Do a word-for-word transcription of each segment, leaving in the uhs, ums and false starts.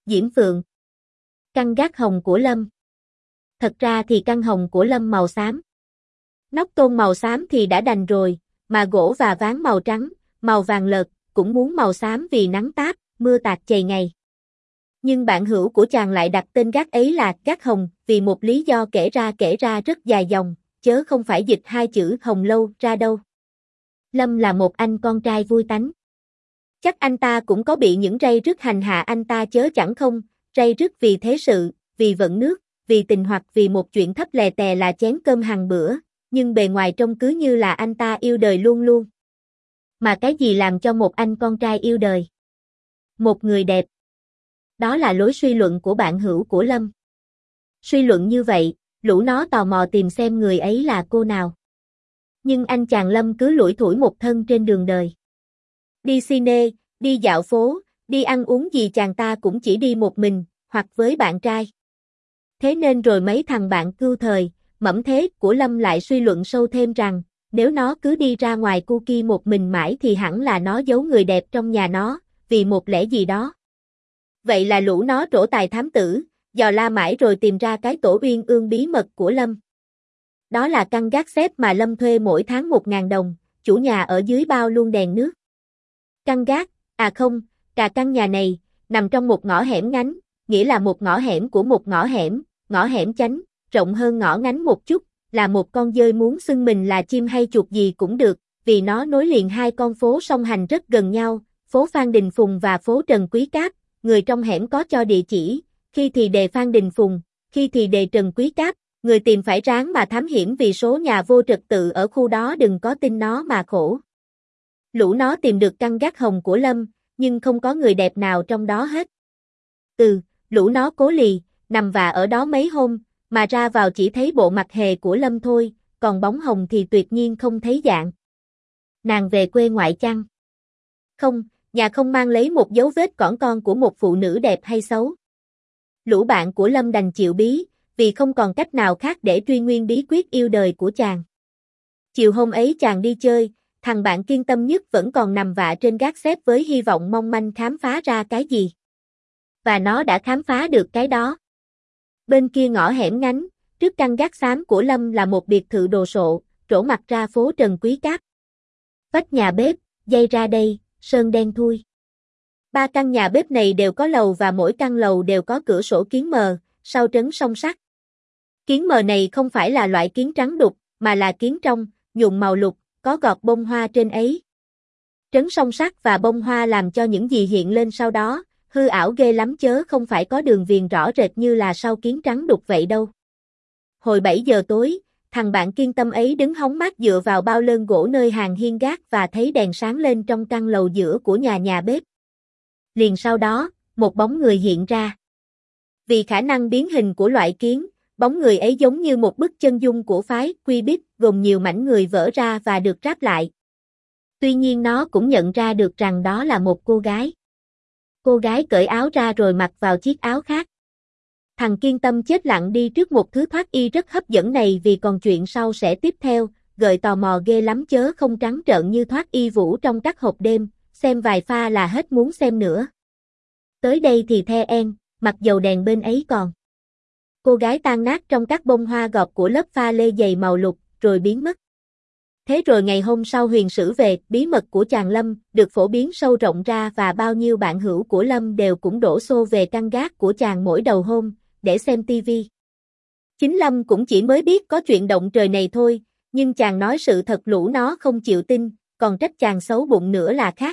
Diễm Phượng. Căn gác hồng của Lâm. Thật ra thì căn hồng của Lâm màu xám. Nóc tôn màu xám thì đã đành rồi, mà gỗ và ván màu trắng, màu vàng lợt, cũng muốn màu xám vì nắng táp, mưa tạt chày ngày. Nhưng bạn hữu của chàng lại đặt tên gác ấy là gác hồng, vì một lý do kể ra kể ra rất dài dòng, chớ không phải dịch hai chữ hồng lâu ra đâu. Lâm là một anh con trai vui tánh. Chắc anh ta cũng có bị những ray rứt hành hạ anh ta chớ chẳng không, ray rứt vì thế sự, vì vận nước, vì tình hoặc vì một chuyện thấp lè tè là chén cơm hàng bữa, nhưng bề ngoài trông cứ như là anh ta yêu đời luôn luôn. Mà cái gì làm cho một anh con trai yêu đời? Một người đẹp. Đó là lối suy luận của bạn hữu của Lâm. Suy luận như vậy, lũ nó tò mò tìm xem người ấy là cô nào. Nhưng anh chàng Lâm cứ lủi thủi một thân trên đường đời. Đi cine, đi dạo phố, đi ăn uống gì chàng ta cũng chỉ đi một mình, hoặc với bạn trai. Thế nên rồi mấy thằng bạn cưu thời, mẫm thế của Lâm lại suy luận sâu thêm rằng, nếu nó cứ đi ra ngoài cu ki một mình mãi thì hẳn là nó giấu người đẹp trong nhà nó, vì một lẽ gì đó. Vậy là lũ nó trổ tài thám tử, dò la mãi rồi tìm ra cái tổ uyên ương bí mật của Lâm. Đó là căn gác xếp mà Lâm thuê mỗi tháng một ngàn đồng, chủ nhà ở dưới bao luôn đèn nước. Căn gác, à không, cả căn nhà này, nằm trong một ngõ hẻm ngánh, nghĩa là một ngõ hẻm của một ngõ hẻm, ngõ hẻm chánh, rộng hơn ngõ ngánh một chút, là một con dơi muốn xưng mình là chim hay chuột gì cũng được, vì nó nối liền hai con phố song hành rất gần nhau, phố Phan Đình Phùng và phố Trần Quý Cáp, người trong hẻm có cho địa chỉ, khi thì đề Phan Đình Phùng, khi thì đề Trần Quý Cáp, người tìm phải ráng mà thám hiểm vì số nhà vô trật tự ở khu đó đừng có tin nó mà khổ. Lũ nó tìm được căn gác hồng của Lâm, nhưng không có người đẹp nào trong đó hết. Ừ, lũ nó cố lì, nằm vạ ở đó mấy hôm, mà ra vào chỉ thấy bộ mặt hề của Lâm thôi, còn bóng hồng thì tuyệt nhiên không thấy dạng. Nàng về quê ngoại chăng? Không, nhà không mang lấy một dấu vết cỏn con của một phụ nữ đẹp hay xấu. Lũ bạn của Lâm đành chịu bí, vì không còn cách nào khác để truy nguyên bí quyết yêu đời của chàng. Chiều hôm ấy chàng đi chơi, thằng bạn kiên tâm nhất vẫn còn nằm vạ trên gác xếp với hy vọng mong manh khám phá ra cái gì. Và nó đã khám phá được cái đó. Bên kia ngõ hẻm ngánh, trước căn gác xám của Lâm là một biệt thự đồ sộ, trổ mặt ra phố Trần Quý Cáp. Vách nhà bếp, dây ra đây, sơn đen thui. Ba căn nhà bếp này đều có lầu và mỗi căn lầu đều có cửa sổ kiến mờ, sau trấn song sắt. Kiến mờ này không phải là loại kiến trắng đục, mà là kiến trong, nhuộm màu lục, có gọt bông hoa trên ấy. Trấn song sắt và bông hoa làm cho những gì hiện lên sau đó, hư ảo ghê lắm chớ không phải có đường viền rõ rệt như là sau kiến trắng đục vậy đâu. Hồi bảy giờ tối, thằng bạn kiên tâm ấy đứng hóng mát dựa vào bao lơn gỗ nơi hàng hiên gác và thấy đèn sáng lên trong căn lầu giữa của nhà nhà bếp. Liền sau đó, một bóng người hiện ra. Vì khả năng biến hình của loại kiến, bóng người ấy giống như một bức chân dung của phái Quy Bích gồm nhiều mảnh người vỡ ra và được ráp lại. Tuy nhiên nó cũng nhận ra được rằng đó là một cô gái. Cô gái cởi áo ra rồi mặc vào chiếc áo khác. Thằng kiên tâm chết lặng đi trước một thứ thoát y rất hấp dẫn này vì còn chuyện sau sẽ tiếp theo, gợi tò mò ghê lắm chớ không trắng trợn như thoát y vũ trong các hộp đêm, xem vài pha là hết muốn xem nữa. Tới đây thì the en, mặc dầu đèn bên ấy còn. Cô gái tan nát trong các bông hoa gọt của lớp pha lê dày màu lục, rồi biến mất. Thế rồi ngày hôm sau huyền sử về, bí mật của chàng Lâm, được phổ biến sâu rộng ra và bao nhiêu bạn hữu của Lâm đều cũng đổ xô về căn gác của chàng mỗi đầu hôm, để xem tivi. Chính Lâm cũng chỉ mới biết có chuyện động trời này thôi, nhưng chàng nói sự thật lũ nó không chịu tin, còn trách chàng xấu bụng nữa là khác.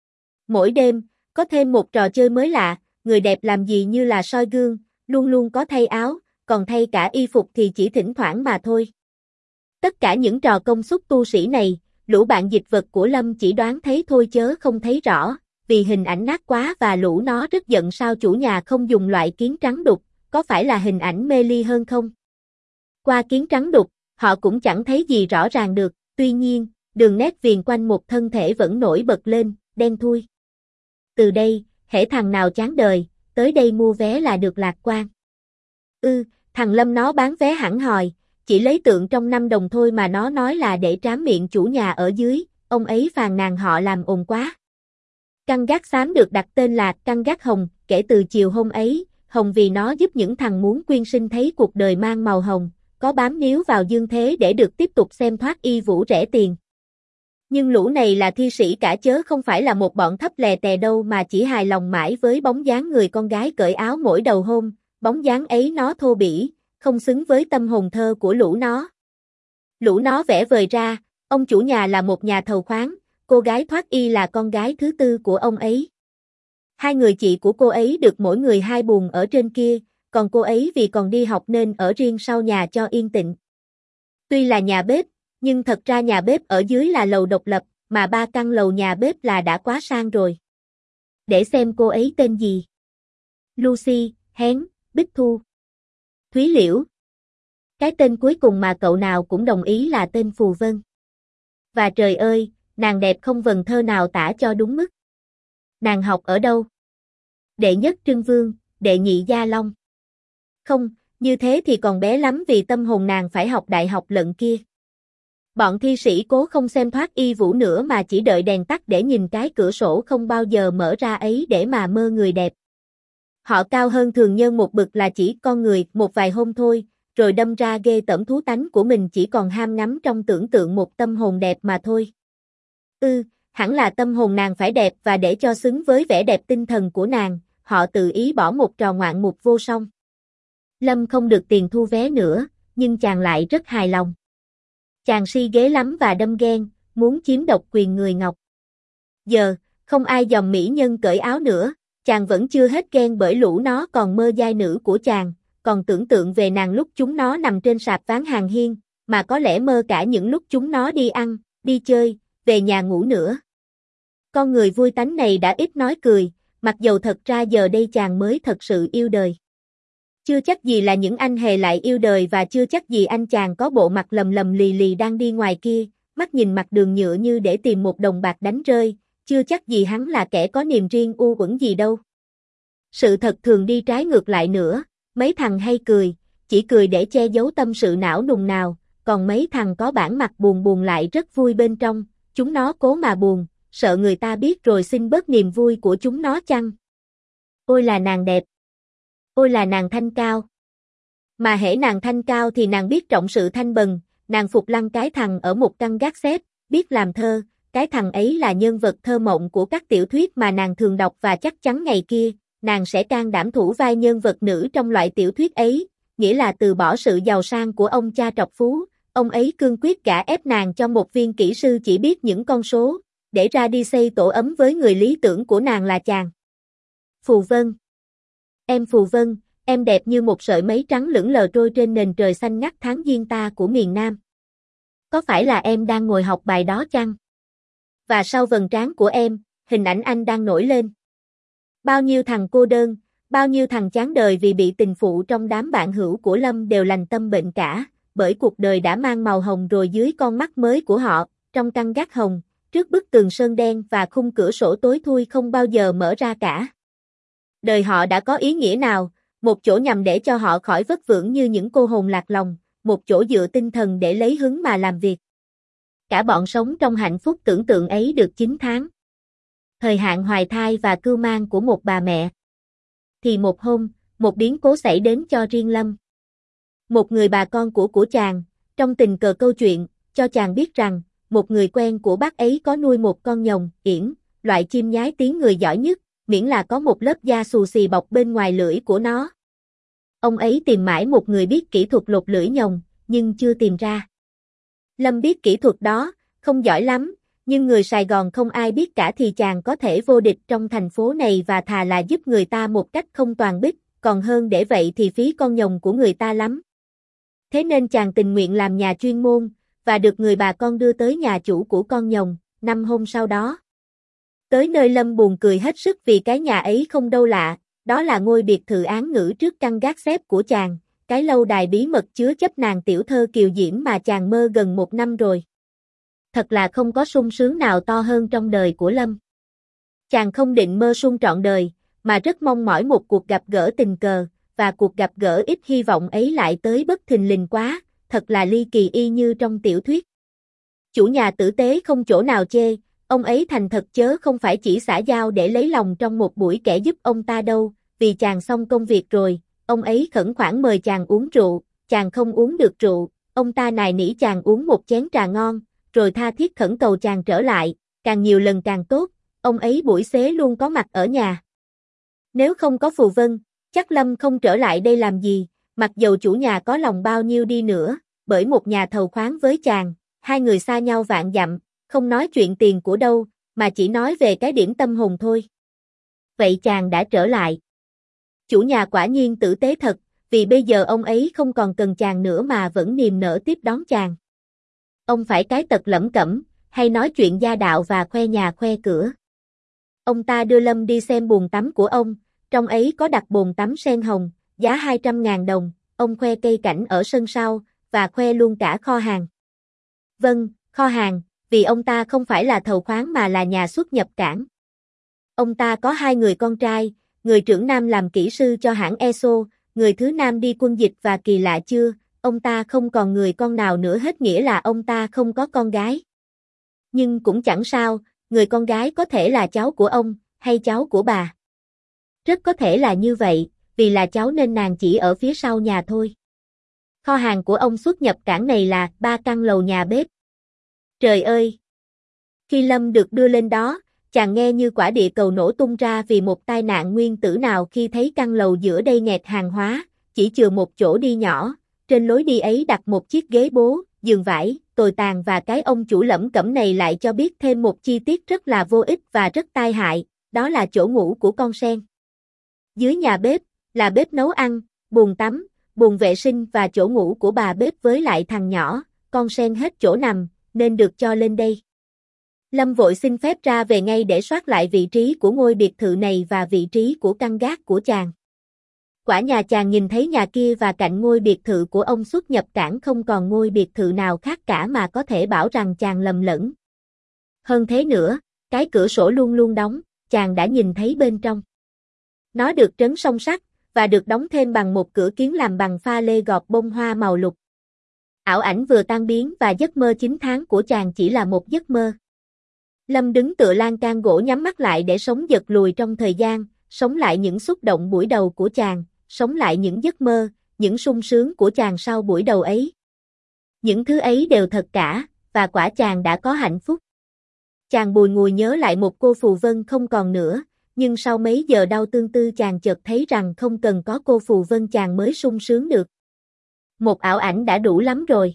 Mỗi đêm, có thêm một trò chơi mới lạ, người đẹp làm gì như là soi gương, luôn luôn có thay áo, còn thay cả y phục thì chỉ thỉnh thoảng mà thôi. Tất cả những trò công suất tu sĩ này, lũ bạn dịch vật của Lâm chỉ đoán thấy thôi chớ không thấy rõ, vì hình ảnh nát quá và lũ nó rất giận sao chủ nhà không dùng loại kiến trắng đục, có phải là hình ảnh mê ly hơn không? Qua kiến trắng đục, họ cũng chẳng thấy gì rõ ràng được, tuy nhiên, đường nét viền quanh một thân thể vẫn nổi bật lên, đen thui. Từ đây, hễ thằng nào chán đời, tới đây mua vé là được lạc quan. Ừ, thằng Lâm nó bán vé hẳn hòi, chỉ lấy tượng trong năm đồng thôi mà nó nói là để trám miệng chủ nhà ở dưới, ông ấy phàn nàn họ làm ồn quá. Căn gác xám được đặt tên là căn gác hồng, kể từ chiều hôm ấy, hồng vì nó giúp những thằng muốn quyên sinh thấy cuộc đời mang màu hồng, có bám níu vào dương thế để được tiếp tục xem thoát y vũ rẻ tiền. Nhưng lũ này là thi sĩ cả chớ không phải là một bọn thấp lè tè đâu mà chỉ hài lòng mãi với bóng dáng người con gái cởi áo mỗi đầu hôm, bóng dáng ấy nó thô bỉ, không xứng với tâm hồn thơ của lũ nó. Lũ nó vẽ vời ra, ông chủ nhà là một nhà thầu khoáng, cô gái thoát y là con gái thứ tư của ông ấy. Hai người chị của cô ấy được mỗi người hai buồng ở trên kia, còn cô ấy vì còn đi học nên ở riêng sau nhà cho yên tĩnh. Tuy là nhà bếp, nhưng thật ra nhà bếp ở dưới là lầu độc lập, mà ba căn lầu nhà bếp là đã quá sang rồi. Để xem cô ấy tên gì. Lucy, Hén, Bích Thu, Thúy Liễu. Cái tên cuối cùng mà cậu nào cũng đồng ý là tên Phù Vân. Và trời ơi, nàng đẹp không vần thơ nào tả cho đúng mức. Nàng học ở đâu? Đệ nhất Trưng Vương, đệ nhị Gia Long. Không, như thế thì còn bé lắm vì tâm hồn nàng phải học đại học lận kia. Bọn thi sĩ cố không xem thoát y vũ nữa mà chỉ đợi đèn tắt để nhìn cái cửa sổ không bao giờ mở ra ấy để mà mơ người đẹp. Họ cao hơn thường nhân một bậc là chỉ con người một vài hôm thôi, rồi đâm ra ghê tởm thú tánh của mình chỉ còn ham ngắm trong tưởng tượng một tâm hồn đẹp mà thôi. Ừ, hẳn là tâm hồn nàng phải đẹp và để cho xứng với vẻ đẹp tinh thần của nàng, họ tự ý bỏ một trò ngoạn mục vô song. Lâm không được tiền thu vé nữa, nhưng chàng lại rất hài lòng. Chàng si ghế lắm và đâm ghen, muốn chiếm độc quyền người Ngọc. Giờ, không ai dòm mỹ nhân cởi áo nữa, chàng vẫn chưa hết ghen bởi lũ nó còn mơ giai nữ của chàng, còn tưởng tượng về nàng lúc chúng nó nằm trên sạp ván hàng hiên, mà có lẽ mơ cả những lúc chúng nó đi ăn, đi chơi, về nhà ngủ nữa. Con người vui tánh này đã ít nói cười, mặc dầu thật ra giờ đây chàng mới thật sự yêu đời. Chưa chắc gì là những anh hề lại yêu đời và chưa chắc gì anh chàng có bộ mặt lầm lầm lì lì đang đi ngoài kia, mắt nhìn mặt đường nhựa như để tìm một đồng bạc đánh rơi, chưa chắc gì hắn là kẻ có niềm riêng u uẩn gì đâu. Sự thật thường đi trái ngược lại nữa, mấy thằng hay cười, chỉ cười để che giấu tâm sự não nùng nào, còn mấy thằng có bản mặt buồn buồn lại rất vui bên trong, chúng nó cố mà buồn, sợ người ta biết rồi xin bớt niềm vui của chúng nó chăng. Ôi là nàng đẹp. Ôi là nàng thanh cao. Mà hễ nàng thanh cao thì nàng biết trọng sự thanh bần, nàng phục lăng cái thằng ở một căn gác xếp, biết làm thơ, cái thằng ấy là nhân vật thơ mộng của các tiểu thuyết mà nàng thường đọc và chắc chắn ngày kia, nàng sẽ can đảm thủ vai nhân vật nữ trong loại tiểu thuyết ấy, nghĩa là từ bỏ sự giàu sang của ông cha trọc phú, ông ấy cương quyết gả ép nàng cho một viên kỹ sư chỉ biết những con số, để ra đi xây tổ ấm với người lý tưởng của nàng là chàng. Phù Vân. Em Phù Vân, em đẹp như một sợi mây trắng lững lờ trôi trên nền trời xanh ngắt tháng giêng ta của miền Nam. Có phải là em đang ngồi học bài đó chăng? Và sau vầng trán của em, hình ảnh anh đang nổi lên. Bao nhiêu thằng cô đơn, bao nhiêu thằng chán đời vì bị tình phụ trong đám bạn hữu của Lâm đều lành tâm bệnh cả, bởi cuộc đời đã mang màu hồng rồi dưới con mắt mới của họ, trong căn gác hồng, trước bức tường sơn đen và khung cửa sổ tối thui không bao giờ mở ra cả. Đời họ đã có ý nghĩa nào, một chỗ nhằm để cho họ khỏi vất vưởng như những cô hồn lạc lòng, một chỗ dựa tinh thần để lấy hứng mà làm việc. Cả bọn sống trong hạnh phúc tưởng tượng ấy được chín tháng. Thời hạn hoài thai và cưu mang của một bà mẹ. Thì một hôm, một biến cố xảy đến cho riêng Lâm. Một người bà con của của chàng, trong tình cờ câu chuyện, cho chàng biết rằng, một người quen của bác ấy có nuôi một con nhồng, yển, loại chim nhái tiếng người giỏi nhất, miễn là có một lớp da xù xì bọc bên ngoài lưỡi của nó. Ông ấy tìm mãi một người biết kỹ thuật lột lưỡi nhồng, nhưng chưa tìm ra. Lâm biết kỹ thuật đó, không giỏi lắm, nhưng người Sài Gòn không ai biết cả thì chàng có thể vô địch trong thành phố này và thà là giúp người ta một cách không toàn bích, còn hơn để vậy thì phí con nhồng của người ta lắm. Thế nên chàng tình nguyện làm nhà chuyên môn, và được người bà con đưa tới nhà chủ của con nhồng, năm hôm sau đó. Tới nơi Lâm buồn cười hết sức vì cái nhà ấy không đâu lạ, đó là ngôi biệt thự án ngữ trước căn gác xếp của chàng, cái lâu đài bí mật chứa chấp nàng tiểu thơ kiều diễm mà chàng mơ gần một năm rồi. Thật là không có sung sướng nào to hơn trong đời của Lâm. Chàng không định mơ sung trọn đời, mà rất mong mỏi một cuộc gặp gỡ tình cờ, và cuộc gặp gỡ ít hy vọng ấy lại tới bất thình lình quá, thật là ly kỳ y như trong tiểu thuyết. Chủ nhà tử tế không chỗ nào chê, ông ấy thành thật chớ không phải chỉ xã giao để lấy lòng trong một buổi kẻ giúp ông ta đâu, vì chàng xong công việc rồi, ông ấy khẩn khoản mời chàng uống rượu, chàng không uống được rượu, ông ta nài nỉ chàng uống một chén trà ngon, rồi tha thiết khẩn cầu chàng trở lại, càng nhiều lần càng tốt, ông ấy buổi xế luôn có mặt ở nhà. Nếu không có Phù Vân, chắc Lâm không trở lại đây làm gì, mặc dầu chủ nhà có lòng bao nhiêu đi nữa, bởi một nhà thầu khoáng với chàng, hai người xa nhau vạn dặm, không nói chuyện tiền của đâu, mà chỉ nói về cái điểm tâm hồn thôi. Vậy chàng đã trở lại. Chủ nhà quả nhiên tử tế thật, vì bây giờ ông ấy không còn cần chàng nữa mà vẫn niềm nở tiếp đón chàng. Ông phải cái tật lẩm cẩm, hay nói chuyện gia đạo và khoe nhà khoe cửa. Ông ta đưa Lâm đi xem bồn tắm của ông, trong ấy có đặt bồn tắm sen hồng, giá hai trăm ngàn đồng, ông khoe cây cảnh ở sân sau, và khoe luôn cả kho hàng. Vâng, kho hàng, vì ông ta không phải là thầu khoáng mà là nhà xuất nhập cảng. Ông ta có hai người con trai, người trưởng nam làm kỹ sư cho hãng e ét o, người thứ nam đi quân dịch và kỳ lạ chưa, ông ta không còn người con nào nữa hết, nghĩa là ông ta không có con gái. Nhưng cũng chẳng sao, người con gái có thể là cháu của ông, hay cháu của bà. Rất có thể là như vậy, vì là cháu nên nàng chỉ ở phía sau nhà thôi. Kho hàng của ông xuất nhập cảng này là ba căn lầu nhà bếp. Trời ơi! Khi Lâm được đưa lên đó, chàng nghe như quả địa cầu nổ tung ra vì một tai nạn nguyên tử nào khi thấy căn lầu giữa đây nghẹt hàng hóa, chỉ chừa một chỗ đi nhỏ, trên lối đi ấy đặt một chiếc ghế bố, giường vải, tồi tàn và cái ông chủ lẩm cẩm này lại cho biết thêm một chi tiết rất là vô ích và rất tai hại, đó là chỗ ngủ của con sen. Dưới nhà bếp, là bếp nấu ăn, bồn tắm, bồn vệ sinh và chỗ ngủ của bà bếp với lại thằng nhỏ, con sen hết chỗ nằm, nên được cho lên đây. Lâm vội xin phép ra về ngay để soát lại vị trí của ngôi biệt thự này và vị trí của căn gác của chàng. Quả nhà chàng nhìn thấy nhà kia và cạnh ngôi biệt thự của ông xuất nhập cảng không còn ngôi biệt thự nào khác cả mà có thể bảo rằng chàng lầm lẫn. Hơn thế nữa, cái cửa sổ luôn luôn đóng, chàng đã nhìn thấy bên trong. Nó được trấn song sắt, và được đóng thêm bằng một cửa kiến làm bằng pha lê gọt bông hoa màu lục. Ảo ảnh vừa tan biến và giấc mơ chín tháng của chàng chỉ là một giấc mơ. Lâm đứng tựa lan can gỗ nhắm mắt lại để sống giật lùi trong thời gian, sống lại những xúc động buổi đầu của chàng, sống lại những giấc mơ, những sung sướng của chàng sau buổi đầu ấy. Những thứ ấy đều thật cả, và quả chàng đã có hạnh phúc. Chàng bùi ngùi nhớ lại một cô Phù Vân không còn nữa, nhưng sau mấy giờ đau tương tư chàng chợt thấy rằng không cần có cô Phù Vân chàng mới sung sướng được. Một ảo ảnh đã đủ lắm rồi.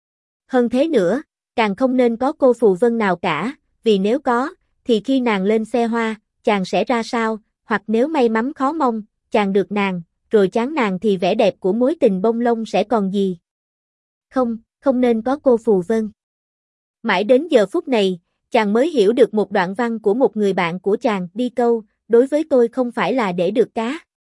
Hơn thế nữa, càng không nên có cô Phù Vân nào cả, vì nếu có, thì khi nàng lên xe hoa, chàng sẽ ra sao, hoặc nếu may mắn khó mong, chàng được nàng, rồi chán nàng thì vẻ đẹp của mối tình bông lông sẽ còn gì. Không, không nên có cô Phù Vân. Mãi đến giờ phút này, chàng mới hiểu được một đoạn văn của một người bạn của chàng, đi câu, đối với tôi không phải là để được cá.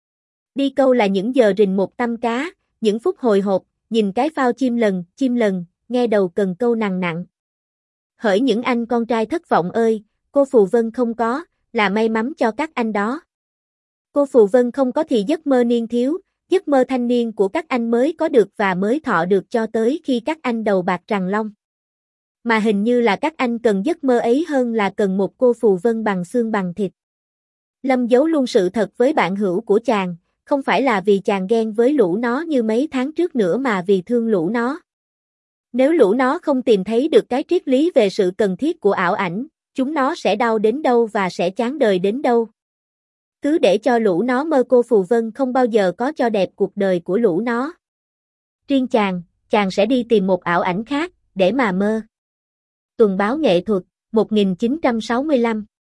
Đi câu là những giờ rình một tăm cá, những phút hồi hộp, nhìn cái phao chim lần, chim lần, nghe đầu cần câu nặng nặng. Hỡi những anh con trai thất vọng ơi, cô Phù Vân không có, là may mắn cho các anh đó. Cô Phù Vân không có thì giấc mơ niên thiếu, giấc mơ thanh niên của các anh mới có được và mới thọ được cho tới khi các anh đầu bạc răng long. Mà hình như là các anh cần giấc mơ ấy hơn là cần một cô Phù Vân bằng xương bằng thịt. Lâm giấu luôn sự thật với bạn hữu của chàng, không phải là vì chàng ghen với lũ nó như mấy tháng trước nữa mà vì thương lũ nó. Nếu lũ nó không tìm thấy được cái triết lý về sự cần thiết của ảo ảnh, chúng nó sẽ đau đến đâu và sẽ chán đời đến đâu. Cứ để cho lũ nó mơ cô Phù Vân không bao giờ có cho đẹp cuộc đời của lũ nó. Riêng chàng, chàng sẽ đi tìm một ảo ảnh khác, để mà mơ. Tuần báo nghệ thuật, một nghìn chín trăm sáu mươi lăm